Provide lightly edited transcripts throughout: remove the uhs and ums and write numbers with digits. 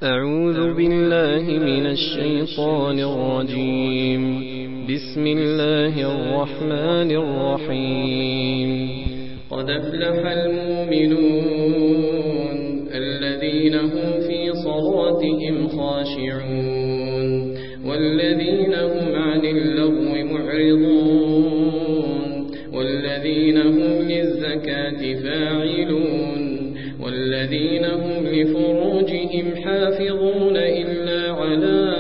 أعوذ بالله من الشيطان الرجيم. بسم الله الرحمن الرحيم. قد أفلح المؤمنون الذين هم في صلاتهم خاشعون والذين هم عن اللغو معرضون والذين هم للزكاة فاعلون والذين هم لفروجهم حافظون إلا على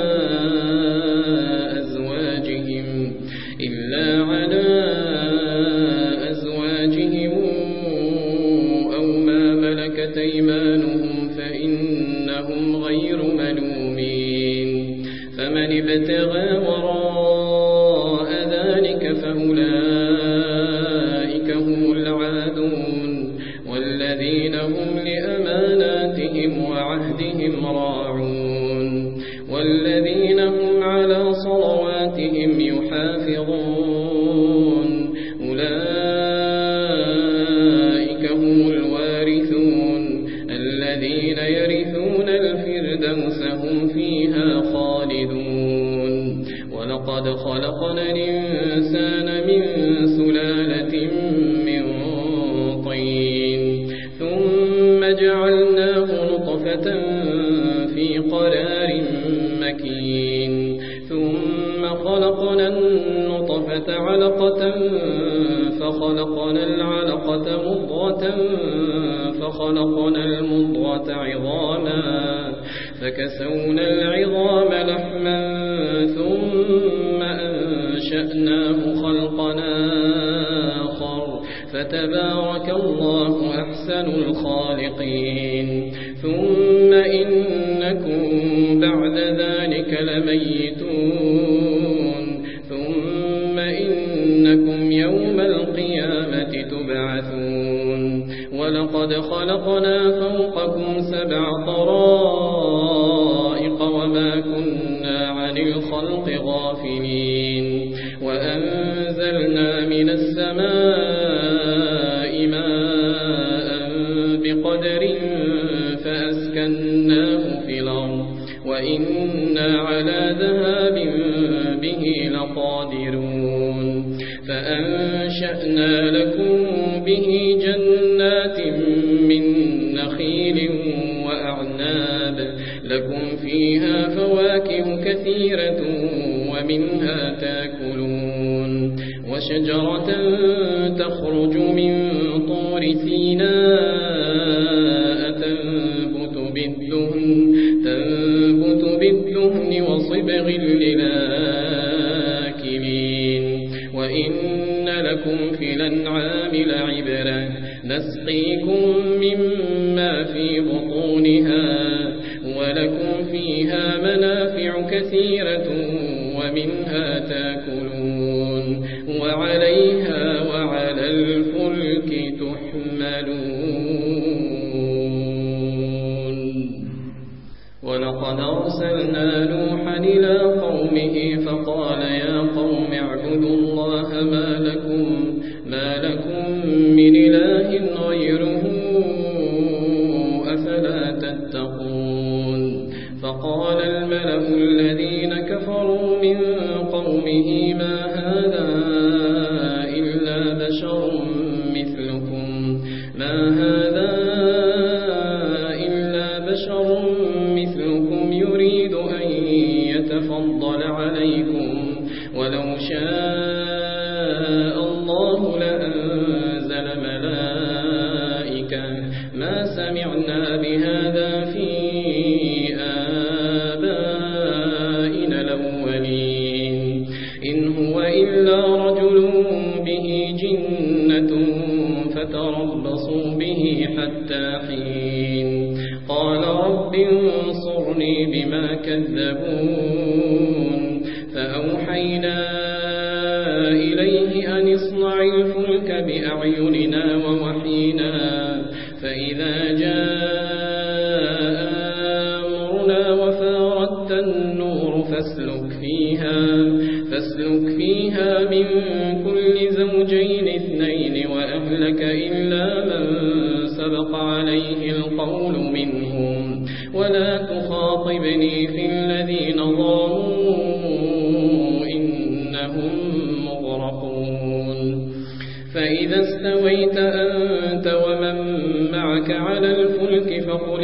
أزواجهم أو ما ملكت أيمانهم فإنهم غير ملومين. فمن ابتغى وراء ذلك فأولئك هم العادون والذين هم لأماناتهم وعهدهم راعون والذين هم على صلواتهم يحافظون أولئك هم الوارثون الذين يرثون الفردوس هم فيها خالدون. ولقد خلقنا الإنسان من سلالة من طين ثم جعلناه نطفة في قرار مكين ثم خلقنا النطفة علقة فخلقنا العلقة مضغة فخلقنا المضغة عظاما فكسونا العظام لحما ثم أنشأناه خلقا آخر فتبارك الله أحسن الخالقين. ثم إنكم بعد ذلك لميتون ثم إنكم يوم القيامة تبعثون. ولقد خلقنا فوقكم 7 طرائق وما كنا عن الخلق غافلين وأنزلنا من السماء ماء بقدر فأسكناه في الأرض وإنا على ذهاب به لقادرون. فأنشأنا لكم به جنات من نخيل وأعناب لكم فيها فواكه كثيرة ومنها تاكلون وشجرة تخرج من طور سيناء تنبت بالدهن وصبغ للآكلين. وإن لكم في الأنعام لعبرة نسقيكم مما في بطونها ولكم فيها منافع كثيرة ومنها تاكلون وعليها وعلى الفلك تحملون. ولقد أرسلنا نوحا إلى قومه فقال يا قوم اعبدوا الله ما لكم من إله غيره أفلا تتقون. فقال الملأ الذين كفروا من قومه ما هذا إلا بشر مثلكم يريد أن يتفضل عليكم ولو شاء الله لأنزل ملائكة ما سمعنا بهذا في آبائنا الأولين إن هو إلا رجل به جنة فتربصوا به حتى حين. قال رب انصرني بما كذبون. فأوحينا إليه أن اصنع الفلك بأعيننا ووحينا فإذا جاء أمرنا وفاردت النور فاسلك فيها من كل زوجين 2 وأهلك إلا من سبق عليه القول منهم ولا تخاطبني في الذين ظلموا إنهم مغرقون فإذا استويت أنت ومن معك على الفلك فقل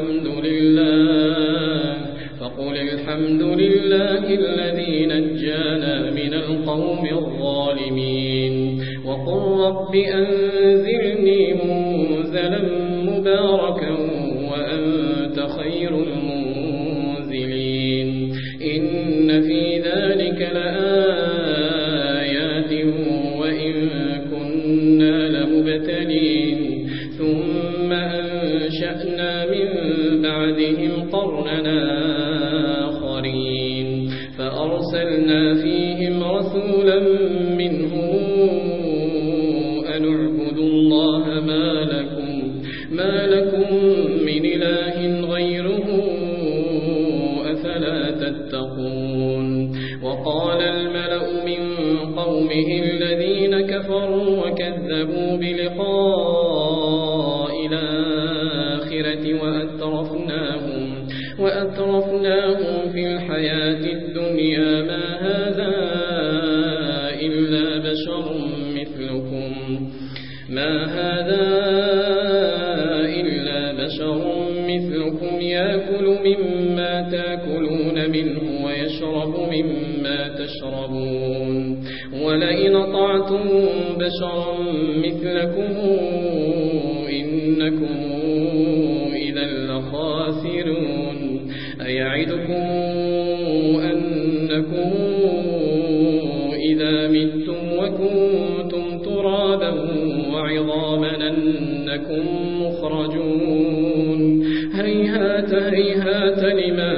الحمد لله الذي نجانا من القوم الظالمين وقل رب أنزلني منزلا مباركا وأنت خير المنزلين إن في ذلك لآيات وإن كنا لمبتلين ثم أنشأنا من بعدهم قرننا آخرين فأرسلنا فيهم رسولا منهم أن اعبدوا الله ما لكم من إله غيره أفلا تتقون وقال الملأ من قومه الذين كفروا وكذبوا بلقاء الآخرة وأترفناهم في الحياة الدنيا ما هذا إلا بشر مثلكم يأكل مما تأكلون منه ويشرب مما تشربون ولئن أطعتم بشرا مثلكم إنكم إذا لخاسرون أيعدكم أنكم إذا متم وكنتم ترابا وعظاما أنكم مخرجون هيهات هيهات لما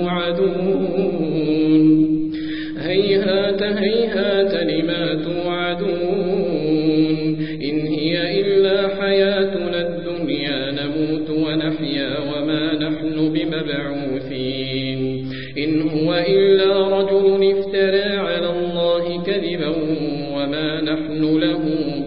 توعدون إن هي إلا حياتنا الدنيا نموت ونحيا وما نحن بمبعوثين إن هو إلا رجل افترى على الله كذبا وما نحن له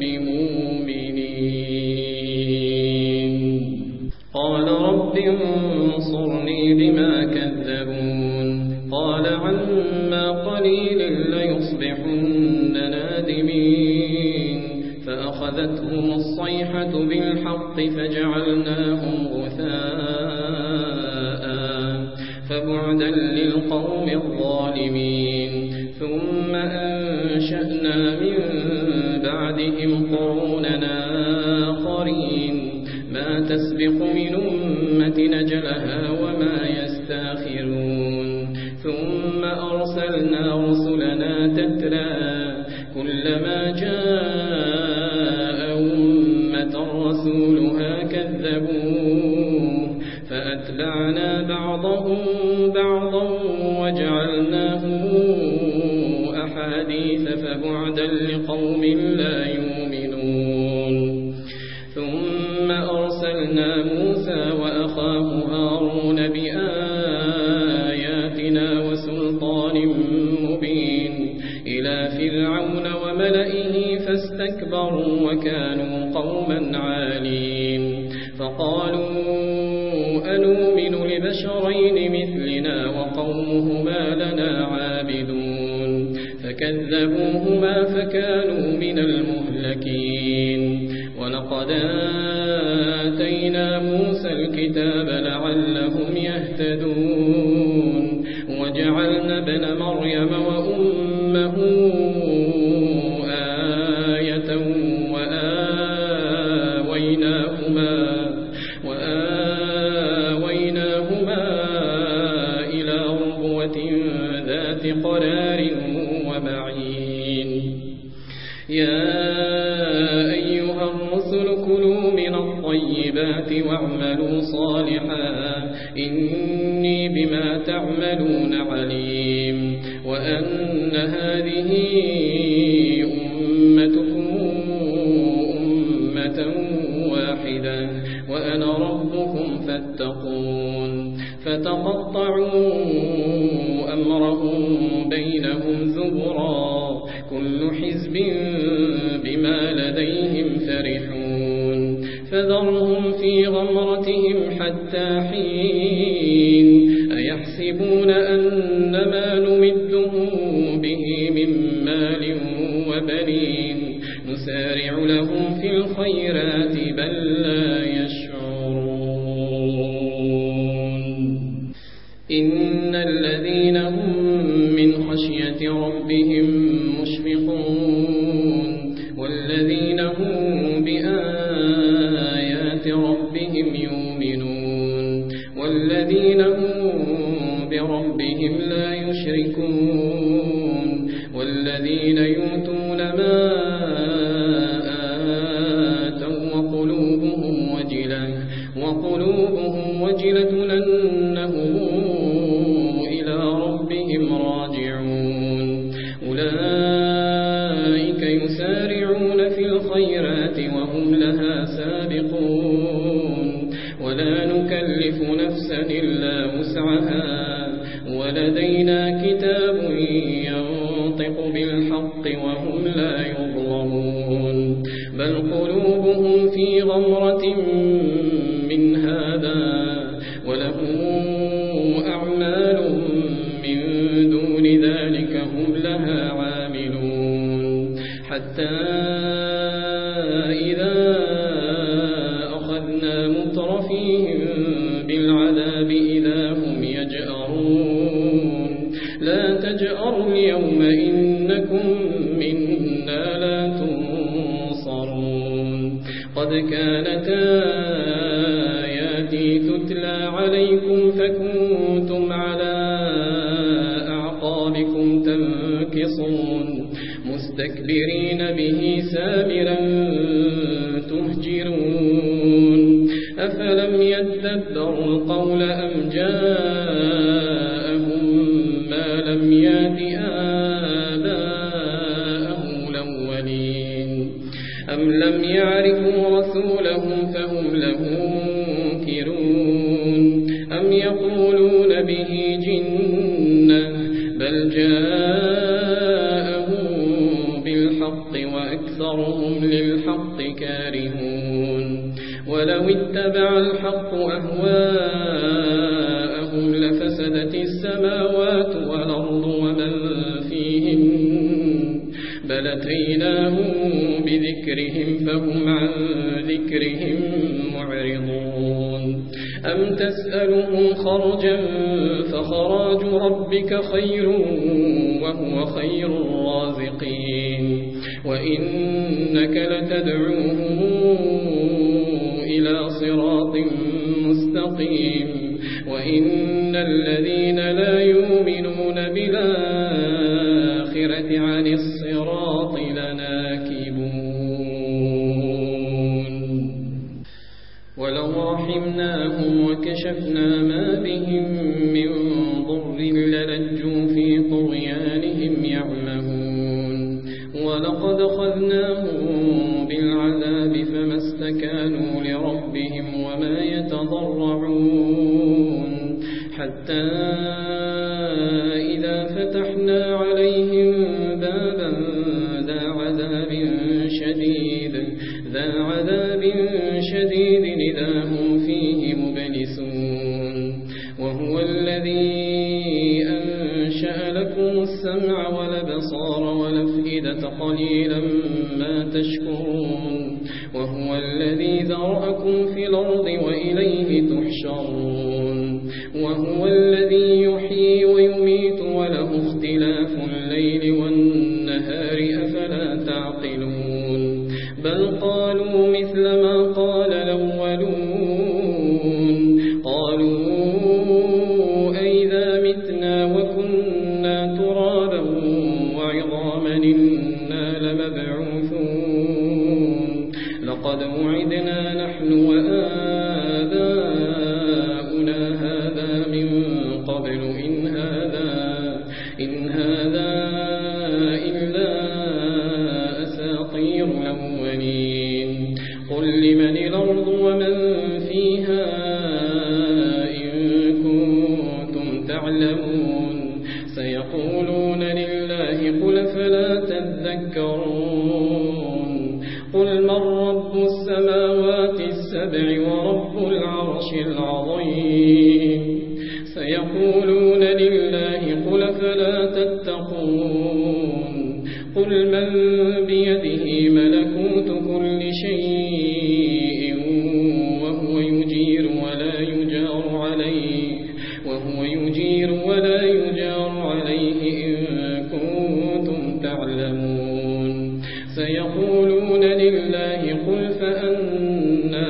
بمؤمنين قال رب انصرني بما كذبون قال عما قليل ليصبحن نادمين فأخذتهم الصيحة بالحق فجعلناهم غثاء فبعدا للقوم الظالمين ثم أنشأنا من بعدهم قروننا آخرين ما تسبق من أمة نجلها وما يستاخرون ثم أرسلنا رسلنا تترى كلما جاء أمة رسولها كذبوه فأتبعنا بعضهم بعضا وجعلناهم أحاديث فبعدا لقوم لا يؤمنون ثم أرسلنا موسى وأخاه هارون بآياتنا وسلطان مبين إلى فرعون وملئه فاستكبروا وكانوا قوما عالين فقالوا أنؤمن لبشرين مثلنا وقومهما لنا عابدون فكذبوهما فكانوا من المهلكين ولقد آتينا موسى الكتاب لعلهم يهتدون وجعلنا ابن مريم وأمه آية وآويناهما إلى ربوة ذات قرار ومعين يا أيها الرسل كلوا من الطيبات واعملوا صالحا إني بما تعملون عليم وأن هذه أمتكم أمة واحدة وأنا ربكم فاتقون فتقطعوا أمرهم بينهم زبرا كل حزب بما لديهم فرحون فذرهم في غمرتهم حتى حين يحسبون أنما نمدهم به من مال وبنين نسارع لهم في الخيرات بل لا يشعرون إن الذين هم من خشية ربهم مشفقون والذين هم بآيات ربهم يؤمنون والذين هم بربهم لا يشركون والذين يؤتون ما آتوا وقلوبهم وجلة أنهم إلى ربهم راجعون أولئك يسارعون في الخيرات وهم لها سابقون ولا نكلف نفسا إلا وسعها ولدينا كتاب ينطق بالحق وهم لا يظلمون بل قلوبهم في غمرة من هذا ولهم أعمال من دون ذلك هم لها عاملون حتى إذا أخذنا مترفيهم بالعذاب إذا هم يجأرون لا تجأروا اليوم إنكم منا لا تنصرون قد كانت آياتي تتلى عليكم فكنتم على أعقابكم تنكصون مستكبرين به سامرا تهجرون أفلم يدبروا القول أم جاءهم ما لم يأت آباءهم الأولين أم لم يعرفوا رسولهم فهم له منكرون أم يقولون به جنة بل جاءهم بالحق وأكثرهم للحق كارهون ولو اتبع الحق أهواءهم لفسدت السماوات والأرض ومن فيهن بل أتيناهم بذكرهم فهم عن ذكرهم معرضون أم تسألهم خرجا فخراج ربك خير وهو خير الرازقين وإنك لتدعوهم إلى صراط مستقيم وإن الذين لا يؤمنون بالآخرة عن الصراط لناكبون ولو رحمناهم وكشفنا ما بهم من ضر للجوا في طغيانهم يعمهون ولقد أخذناهم بالعذاب فما استكانوا لربهم وما يتضرعون حتى إذا فتحنا عليهم بابا ذا عذاب شديد إذا هم فيه مبلسون وهو الذي أنشأ لكم السمع والأبصار والأفئدة قليلا ما تشكرون وهو الذي ذرأكم في الأرض وإليه تحشرون وهو الذي يحيي ويميت وله اختلاف الليل والنهار أفلا تعقلون بل قالوا مثل ما قال الأولون قالوا أئذا متنا وكنا ترابا وعظاما إنا لمبعوثون لقد وعدنا نحن وآباؤنا هذا من قبل إن هذا إلا أساطير الأولين قل لمن الأرض ومن فيها إن كنتم تعلمون سيقولون لله قل فلا تذكرون قل من رب السماوات السبع ورب العرش العظيم سيقولون سيقولون لله قل فلا تتقون قل من بيده ملكوت كل شيء وهو يجير ولا يجار عليه إن كنتم تعلمون سيقولون لله قل فأنى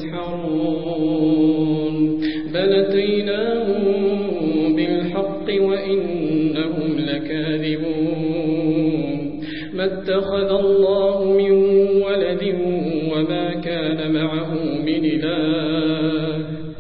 تسحرون بل أتيناهم بالحق وإنهم لكاذبون ما اتخذ الله من ولد وما كان معه من إله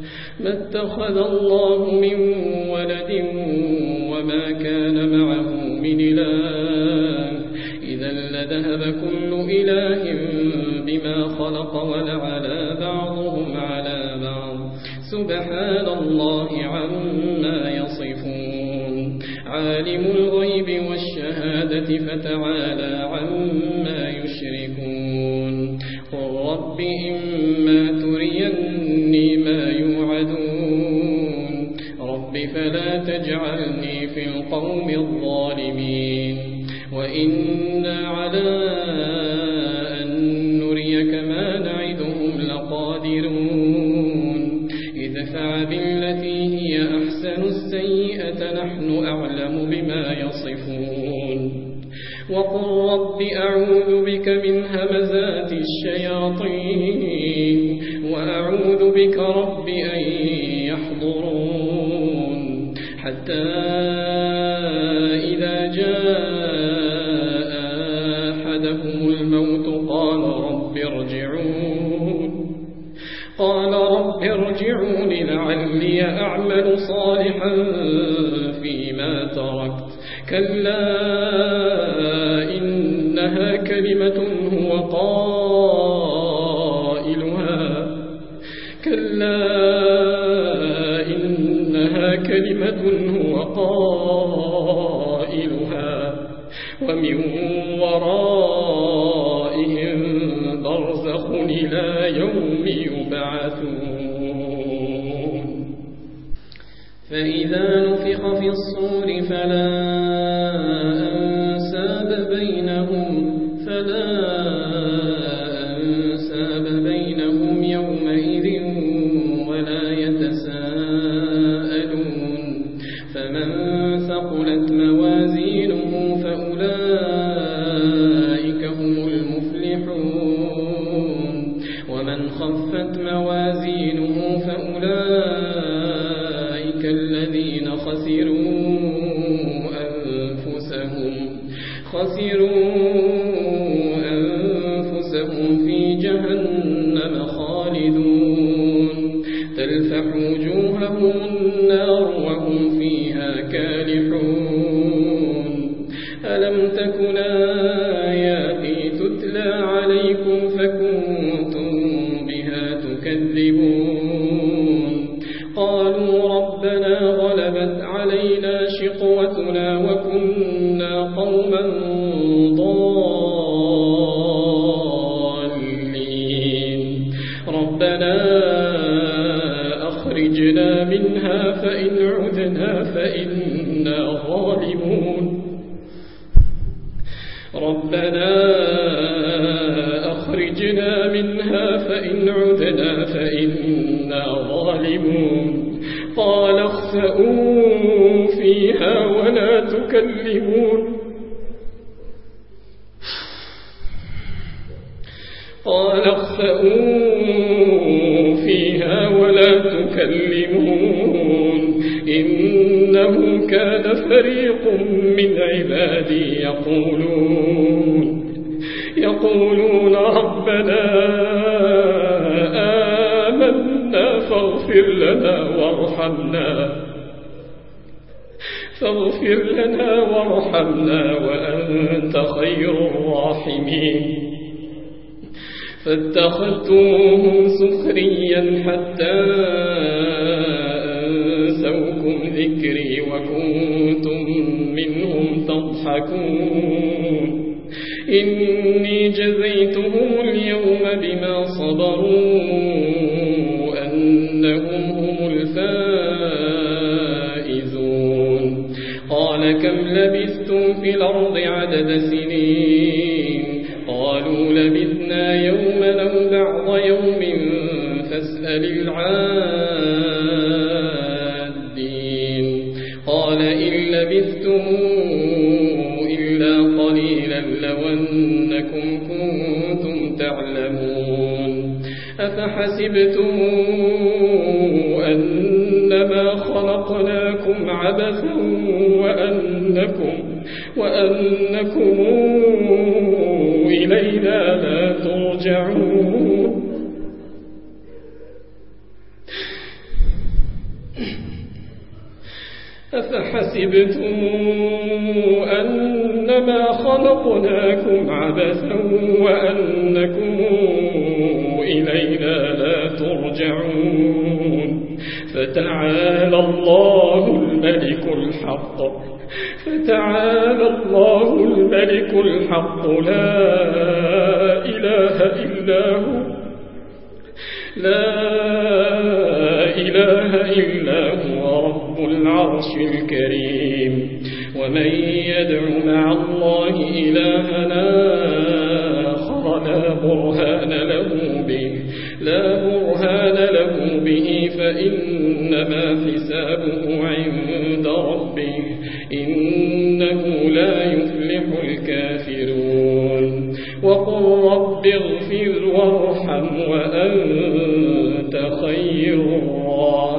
إذا لذهب كل إله بما خلق ولعلى بعضهم على بعض سبحان الله عما يصفون عالم الغيب والشهادة فتعالى عما يشركون قل رب إما تريني ما يوعدون رب فلا تجعلني في القوم الظالمين وإنا على أن نريك ما نعدهم لقادرون ادفع بالتي هي أحسن السيئة نحن أعلم بما يصفون وقل رب أعوذ بك من همزات الشياطين وأعوذ بك رب أن يحضرون حتى إذا جاء أحدهم الموت قال رب ارجعون لعلي أعمل صالحا فيما تركت كلا إنها كلمة هو قائلها ومن ورائهم برزخ إلى يوم يبعثون فإذا نفخ في الصور فلا أنساب بينهم يومئذ ولا يتساءلون فمن ثقلت موازينه فأولئك هم المفلحون ومن خفت موازينه فأولئك الذين خسروا أنفسهم في جهنم خالدون تلفح وجوههم النار وهم فيها كالحون ألم تكن آياتي تتلى عليكم فكنتم بها تكذبون قالوا ربنا غلبت علينا شقوتنا وكنا قوما ضالين ربنا أخرجنا منها فإن عدنا فإنا ظالمون ربنا أخرجنا منها فإن عدنا فإنا ظالمون قال اخسئوا فيها ولا تكلمون إنه كان فريق من عبادي يقولون ربنا آمنا فاغفر لنا وارحمنا وأنت خير الراحمين فاتخذتموهم سخريا حتى أنسوكم ذكري وكنتم منهم تضحكون إني جزيتهم اليوم بما صبروا أنهم هم الفائزون قال كم لبثتم في الأرض عدد سنين قالوا لبثنا يوما أو بعض يوم فاسأل العادين قال إن لبثتم إلا قليلا لو أنكم كنتم تعلمون أفحسبتم أنما خلقناكم عبثا وأنكم إلينا لا ترجعون أفحسبتم أنما خلقناكم عبثا وأنكم إلينا لا ترجعون فتعالى الله الملك الحق لا إله إلا هو رب العرش الكريم ومن يدع مع الله إلها آخر لا برهان له به فإنما حسابه عند ربه إنه لا يفلح الكافرون وقل رب اغفر وارحم وأنت خير الراحمين